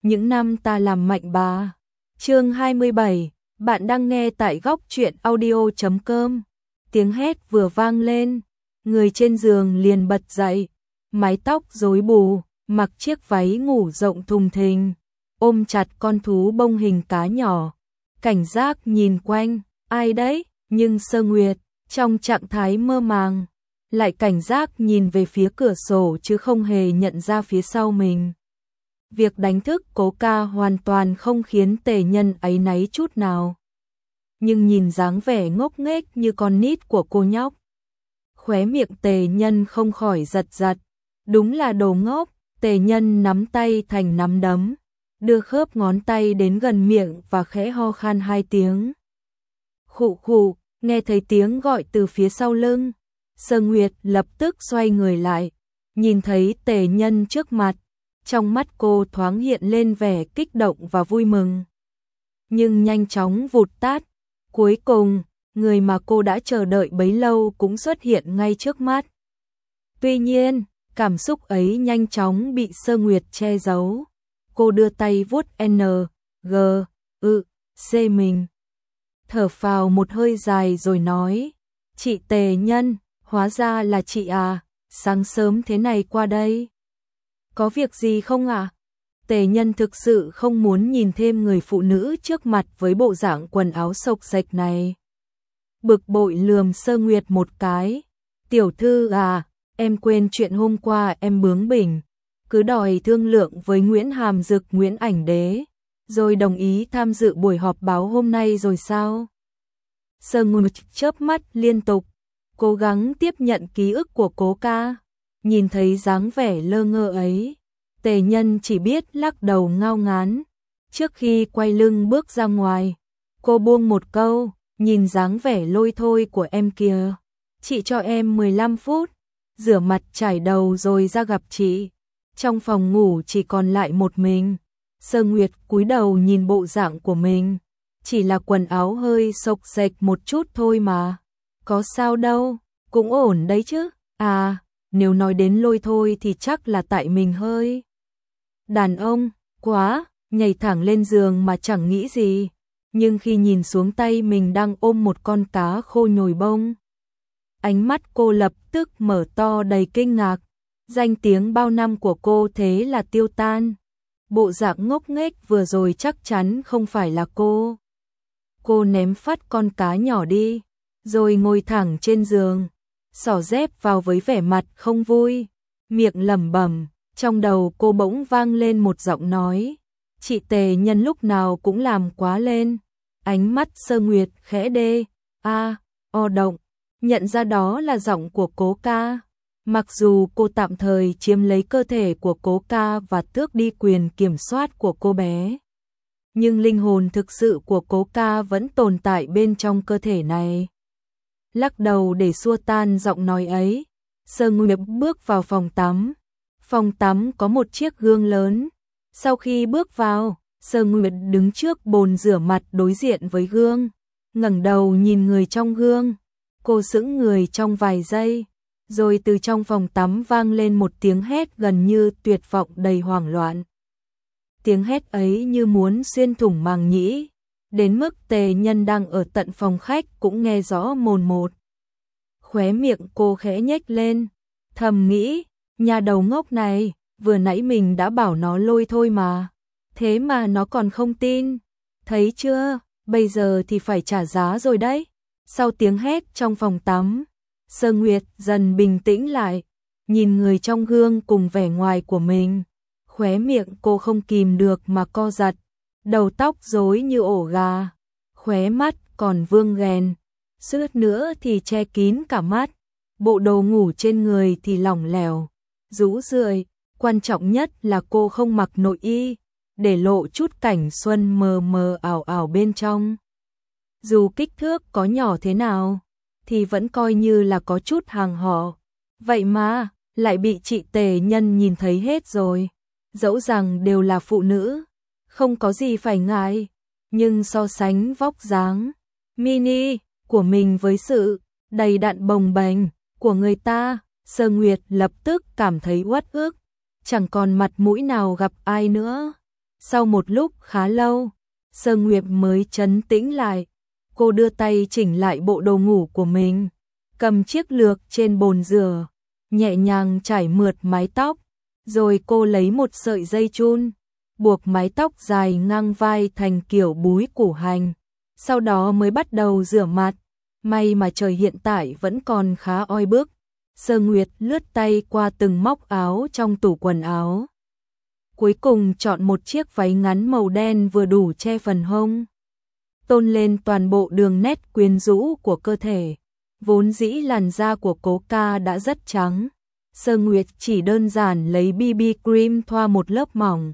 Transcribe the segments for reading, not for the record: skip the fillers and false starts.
những năm ta làm mạnh bà. Chương 27, bạn đang nghe tại góc truyện audio.com. Tiếng hét vừa vang lên, người trên giường liền bật dậy, mái tóc rối bù, mặc chiếc váy ngủ rộng thùng thình, ôm chặt con thú bông hình cá nhỏ, cảnh giác nhìn quanh, ai đấy? Nhưng Sơ Nguyệt, trong trạng thái mơ màng, lại cảnh giác nhìn về phía cửa sổ chứ không hề nhận ra phía sau mình. Việc đánh thức Cố Ca hoàn toàn không khiến Tề Nhân áy náy chút nào. Nhưng nhìn dáng vẻ ngốc nghếch như con nít của cô nhóc, khóe miệng Tề Nhân không khỏi giật giật. Đúng là đồ ngốc. Tề Nhân nắm tay thành nắm đấm, đưa khớp ngón tay đến gần miệng và khẽ ho khan 2 tiếng. Khụ khụ, nghe thấy tiếng gọi từ phía sau lưng, Sơ Nguyệt lập tức xoay người lại, nhìn thấy Tề Nhân trước mặt, trong mắt cô thoáng hiện lên vẻ kích động và vui mừng. Nhưng nhanh chóng vụt tắt, cuối cùng, người mà cô đã chờ đợi bấy lâu cũng xuất hiện ngay trước mắt. Tuy nhiên, cảm xúc ấy nhanh chóng bị Sơ Nguyệt che giấu. Cô đưa tay vuốt N, G, C mình. Thở phào một hơi dài rồi nói, chị Tề Nhân, hóa ra là chị à, sáng sớm thế này qua đây. Có việc gì không ạ? Tề Nhân thực sự không muốn nhìn thêm người phụ nữ trước mặt với bộ dạng quần áo xộc xệch này. Bực bội lườm Sơ Nguyệt một cái. Tiểu thư à, em quên chuyện hôm qua em bướng bỉnh, cứ đòi thương lượng với Nguyễn Hàm Dực Nguyễn Ảnh Đế, rồi đồng ý tham dự buổi họp báo hôm nay rồi sao? Sơ Nguyệt chớp mắt liên tục, cố gắng tiếp nhận ký ức của Cố Ca. Nhìn thấy dáng vẻ lơ ngơ ấy, Tề Nhân chỉ biết lắc đầu ngao ngán. Trước khi quay lưng bước ra ngoài, cô buông một câu, nhìn dáng vẻ lôi thôi của em kìa, chị cho em 15 phút, rửa mặt chải đầu rồi ra gặp chị. Trong phòng ngủ chỉ còn lại một mình, Sơ Nguyệt cúi đầu nhìn bộ dạng của mình, chỉ là quần áo hơi xộc xệch một chút thôi mà, có sao đâu, cũng ổn đấy chứ. À, nếu nói đến lôi thôi thì chắc là tại mình hơi đàn ông quá, nhảy thẳng lên giường mà chẳng nghĩ gì, nhưng khi nhìn xuống tay mình đang ôm một con cá khô nhồi bông, ánh mắt cô lập tức mở to đầy kinh ngạc. Danh tiếng bao năm của cô thế là tiêu tan. Bộ dạng ngốc nghếch vừa rồi chắc chắn không phải là cô. Cô ném phắt con cá nhỏ đi, rồi ngồi thẳng trên giường, xỏ dép vào với vẻ mặt không vui, miệng lẩm bẩm. Trong đầu cô bỗng vang lên một giọng nói, chị Tề Nhân lúc nào cũng làm quá lên. Ánh mắt Sơ Nguyệt khẽ đê, o động, nhận ra đó là giọng của Cố Ca. Mặc dù cô tạm thời chiếm lấy cơ thể của Cố Ca và tước đi quyền kiểm soát của cô bé, nhưng linh hồn thực sự của Cố Ca vẫn tồn tại bên trong cơ thể này. Lắc đầu để xua tan giọng nói ấy, Sơ Nguyệt bước vào phòng tắm. Phòng tắm có một chiếc gương lớn. Sau khi bước vào, Sơ Nguyệt đứng trước bồn rửa mặt đối diện với gương, ngẩng đầu nhìn người trong gương. Cô sững người trong vài giây, rồi từ trong phòng tắm vang lên một tiếng hét gần như tuyệt vọng đầy hoảng loạn. Tiếng hét ấy như muốn xuyên thủng màng nhĩ, đến mức Tề Nhân đang ở tận phòng khách cũng nghe rõ mồn một. Khóe miệng cô khẽ nhếch lên, thầm nghĩ, nhà đầu ngốc này, vừa nãy mình đã bảo nó lôi thôi mà, thế mà nó còn không tin. Thấy chưa, bây giờ thì phải trả giá rồi đấy. Sau tiếng hét trong phòng tắm, Sơ Nguyệt dần bình tĩnh lại, nhìn người trong gương cùng vẻ ngoài của mình. Khóe miệng cô không kìm được mà co giật, đầu tóc rối như ổ gà, khóe mắt còn vương ghèn, suýt nữa thì che kín cả mắt. Bộ đồ ngủ trên người thì lỏng lẻo, rũ rượi, quan trọng nhất là cô không mặc nội y, để lộ chút cảnh xuân mờ mờ ảo ảo bên trong. Dù kích thước có nhỏ thế nào, thì vẫn coi như là có chút hàng họ. Vậy mà, lại bị chị Tề Nhân nhìn thấy hết rồi. Dẫu rằng đều là phụ nữ, không có gì phải ngại, nhưng so sánh vóc dáng mini của mình với sự đầy đặn bồng bềnh của người ta, Sơ Nguyệt lập tức cảm thấy uất ức, chẳng còn mặt mũi nào gặp ai nữa. Sau một lúc khá lâu, Sơ Nguyệt mới trấn tĩnh lại. Cô đưa tay chỉnh lại bộ đồ ngủ của mình, cầm chiếc lược trên bồn rửa, nhẹ nhàng chải mượt mái tóc, rồi cô lấy một sợi dây chun, buộc mái tóc dài ngang vai thành kiểu búi củ hành, sau đó mới bắt đầu rửa mặt. May mà trời hiện tại vẫn còn khá oi bức. Sơ Nguyệt lướt tay qua từng móc áo trong tủ quần áo. Cuối cùng chọn một chiếc váy ngắn màu đen vừa đủ che phần hông, tôn lên toàn bộ đường nét quyến rũ của cơ thể. Vốn dĩ làn da của Cố Ca đã rất trắng, Sơ Nguyệt chỉ đơn giản lấy BB cream thoa một lớp mỏng,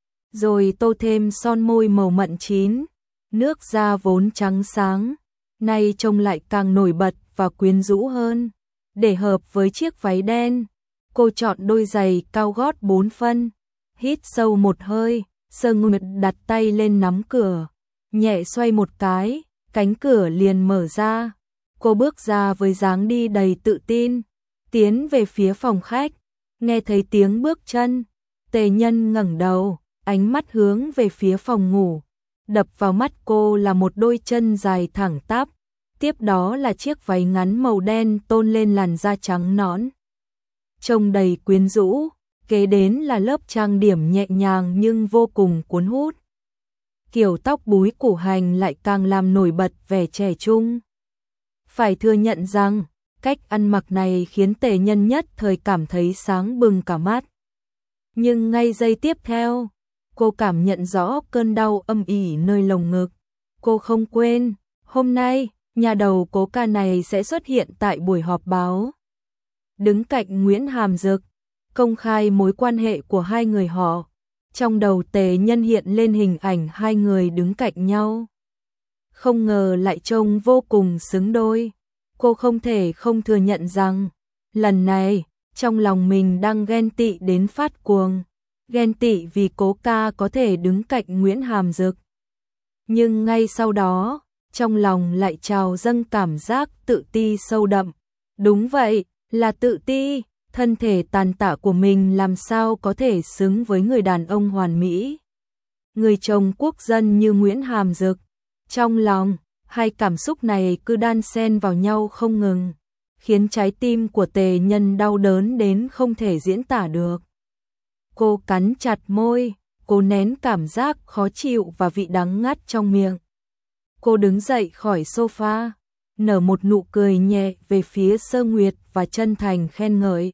rồi tô thêm son môi màu mận chín. Nước da vốn trắng sáng, nay trông lại càng nổi bật và quyến rũ hơn. Để hợp với chiếc váy đen, cô chọn đôi giày cao gót 4 phân. Hít sâu một hơi, Sơ Nguyệt đặt tay lên nắm cửa, nhẹ xoay một cái, cánh cửa liền mở ra. Cô bước ra với dáng đi đầy tự tin, tiến về phía phòng khách. Nghe thấy tiếng bước chân, Tề Nhân ngẩng đầu, ánh mắt hướng về phía phòng ngủ. Đập vào mắt cô là một đôi chân dài thẳng tắp, tiếp đó là chiếc váy ngắn màu đen tôn lên làn da trắng nõn, trông đầy quyến rũ. Kế đến là lớp trang điểm nhẹ nhàng nhưng vô cùng cuốn hút. Kiểu tóc búi củ hành lại càng làm nổi bật vẻ trẻ trung. Phải thừa nhận rằng, cách ăn mặc này khiến Tề Nhân nhất thời cảm thấy sáng bừng cả mắt. Nhưng ngay giây tiếp theo, cô cảm nhận rõ cơn đau âm ỉ nơi lồng ngực. Cô không quên, hôm nay, nhà đầu Cố Ca này sẽ xuất hiện tại buổi họp báo. Đứng cạnh Nguyễn Hàm Dực, công khai mối quan hệ của hai người họ. Trong đầu Tề Nhân hiện lên hình ảnh hai người đứng cạnh nhau. Không ngờ lại trông vô cùng xứng đôi. Cô không thể không thừa nhận rằng, lần này, trong lòng mình đang ghen tị đến phát cuồng. Ghen tị vì Cố Ca có thể đứng cạnh Nguyễn Hàm Dực. Nhưng ngay sau đó, trong lòng lại trào dâng cảm giác tự ti sâu đậm. Đúng vậy, là tự ti. Thân thể tàn tạ của mình làm sao có thể xứng với người đàn ông hoàn mỹ, người chồng quốc dân như Nguyễn Hàm Dực. Trong lòng, hai cảm xúc này cứ đan xen vào nhau không ngừng, khiến trái tim của Tề Nhân đau đớn đến không thể diễn tả được. Cô cắn chặt môi, cố nén cảm giác khó chịu và vị đắng ngắt trong miệng. Cô đứng dậy khỏi sofa, nở một nụ cười nhẹ về phía Sơ Nguyệt và chân thành khen ngợi.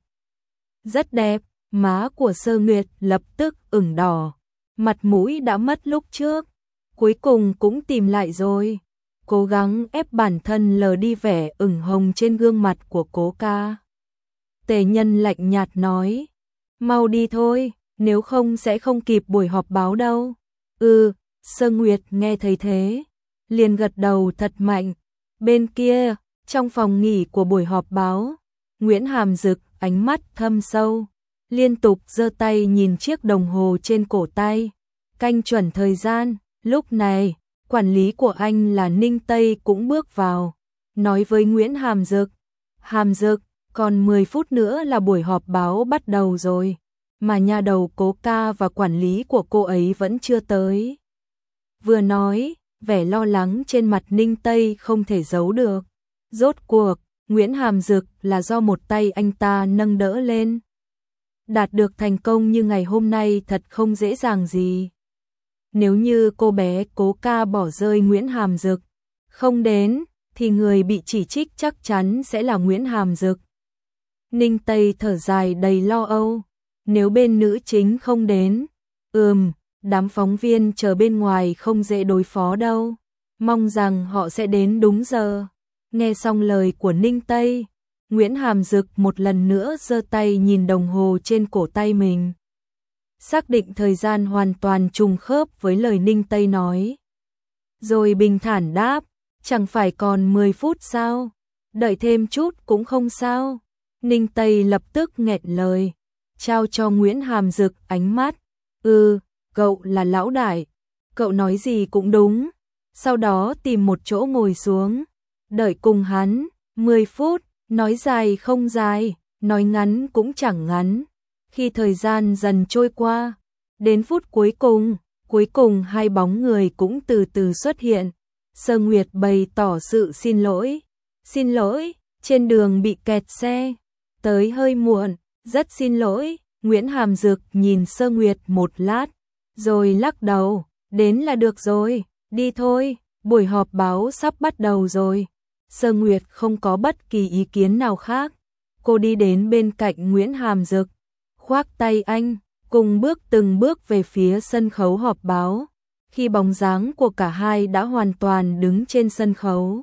Rất đẹp. Má của Sơ Nguyệt lập tức ửng đỏ, mặt mũi đã mất lúc trước, cuối cùng cũng tìm lại rồi. Cố gắng ép bản thân lờ đi vẻ ửng hồng trên gương mặt của Cố Ca. Tề Nhân lạnh nhạt nói, mau đi thôi, nếu không sẽ không kịp buổi họp báo đâu. Sơ Nguyệt nghe thấy thế, liền gật đầu thật mạnh. Bên kia, trong phòng nghỉ của buổi họp báo, Nguyễn Hàm Dực ánh mắt thâm sâu, liên tục giơ tay nhìn chiếc đồng hồ trên cổ tay, canh chuẩn thời gian. Lúc này, quản lý của anh là Ninh Tây cũng bước vào, nói với Nguyễn Hàm Dực, Hàm Dực, còn 10 phút nữa là buổi họp báo bắt đầu rồi, mà nhà đầu Cố Ca và quản lý của cô ấy vẫn chưa tới. Vừa nói, vẻ lo lắng trên mặt Ninh Tây không thể giấu được. Rốt cuộc, Nguyễn Hàm Dực là do một tay anh ta nâng đỡ lên. Đạt được thành công như ngày hôm nay thật không dễ dàng gì. Nếu như cô bé Cố Ca bỏ rơi Nguyễn Hàm Dực, không đến, thì người bị chỉ trích chắc chắn sẽ là Nguyễn Hàm Dực. Ninh Tây thở dài đầy lo âu. Nếu bên nữ chính không đến, đám phóng viên chờ bên ngoài không dễ đối phó đâu. Mong rằng họ sẽ đến đúng giờ. Nghe xong lời của Ninh Tây, Nguyễn Hàm Dực một lần nữa giơ tay nhìn đồng hồ trên cổ tay mình. Xác định thời gian hoàn toàn trùng khớp với lời Ninh Tây nói. Rồi bình thản đáp, chẳng phải còn 10 phút sao? Đợi thêm chút cũng không sao. Ninh Tây lập tức nghẹn lời, trao cho Nguyễn Hàm Dực ánh mắt. Cậu là lão đại, cậu nói gì cũng đúng. Sau đó tìm một chỗ ngồi xuống, đợi cùng hắn. 10 phút, nói dài không dài, nói ngắn cũng chẳng ngắn. Khi thời gian dần trôi qua, đến phút cuối cùng, Cuối cùng hai bóng người cũng từ từ xuất hiện. Sơ Nguyệt bày tỏ sự xin lỗi. Xin lỗi, trên đường bị kẹt xe, tới hơi muộn, rất xin lỗi. Nguyễn Hàm Dực nhìn Sơ Nguyệt một lát, rồi lắc đầu, đến là được rồi, đi thôi, buổi họp báo sắp bắt đầu rồi. Sơ Nguyệt không có bất kỳ ý kiến nào khác. Cô đi đến bên cạnh Nguyễn Hàm Dực, khoác tay anh, cùng bước từng bước về phía sân khấu họp báo. Khi bóng dáng của cả hai đã hoàn toàn đứng trên sân khấu,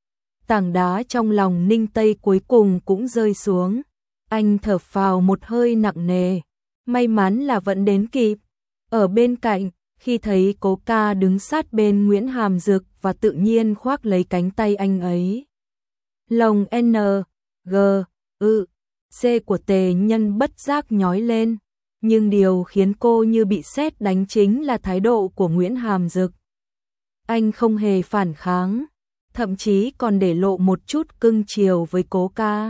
tảng đá trong lòng Ninh Tây cuối cùng cũng rơi xuống. Anh thở phào một hơi nặng nề, may mắn là vẫn đến kịp. Ở bên cạnh, khi thấy Cố Ca đứng sát bên Nguyễn Hàm Dực và tự nhiên khoác lấy cánh tay anh ấy, lòng N, G, Ư, C của Tề Nhân bất giác nhói lên. Nhưng điều khiến cô như bị sét đánh chính là thái độ của Nguyễn Hàm Dực. Anh không hề phản kháng, thậm chí còn để lộ một chút cưng chiều với Cố Ca.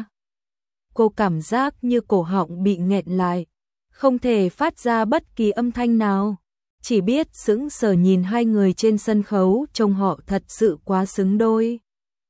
Cô cảm giác như cổ họng bị nghẹn lại, không thể phát ra bất kỳ âm thanh nào, chỉ biết sững sờ nhìn hai người trên sân khấu, trông họ thật sự quá xứng đôi.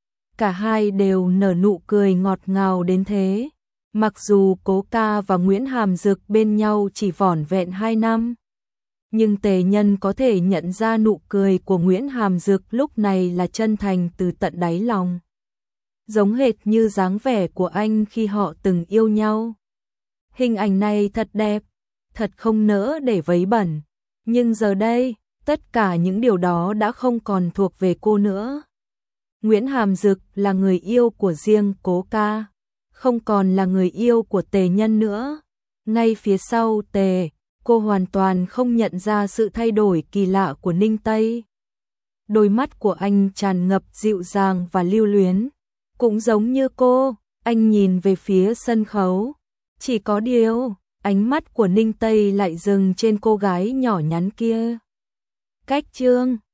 Cả hai đều nở nụ cười ngọt ngào đến thế. Mặc dù Cố Ca và Nguyễn Hàm Dực bên nhau chỉ vỏn vẹn 2 năm, nhưng Tề Nhân có thể nhận ra nụ cười của Nguyễn Hàm Dực lúc này là chân thành từ tận đáy lòng, giống hệt như dáng vẻ của anh khi họ từng yêu nhau. Hình ảnh này thật đẹp, thật không nỡ để vấy bẩn, nhưng giờ đây, tất cả những điều đó đã không còn thuộc về cô nữa. Nguyễn Hàm Dực là người yêu của riêng Cố Ca, không còn là người yêu của Tề Nhân nữa. Ngay phía sau Tề, cô hoàn toàn không nhận ra sự thay đổi kỳ lạ của Ninh Tây. Đôi mắt của anh tràn ngập dịu dàng và lưu luyến, cũng giống như cô, anh nhìn về phía sân khấu. Chỉ có điều, ánh mắt của Ninh Tây lại dừng trên cô gái nhỏ nhắn kia. Cách chương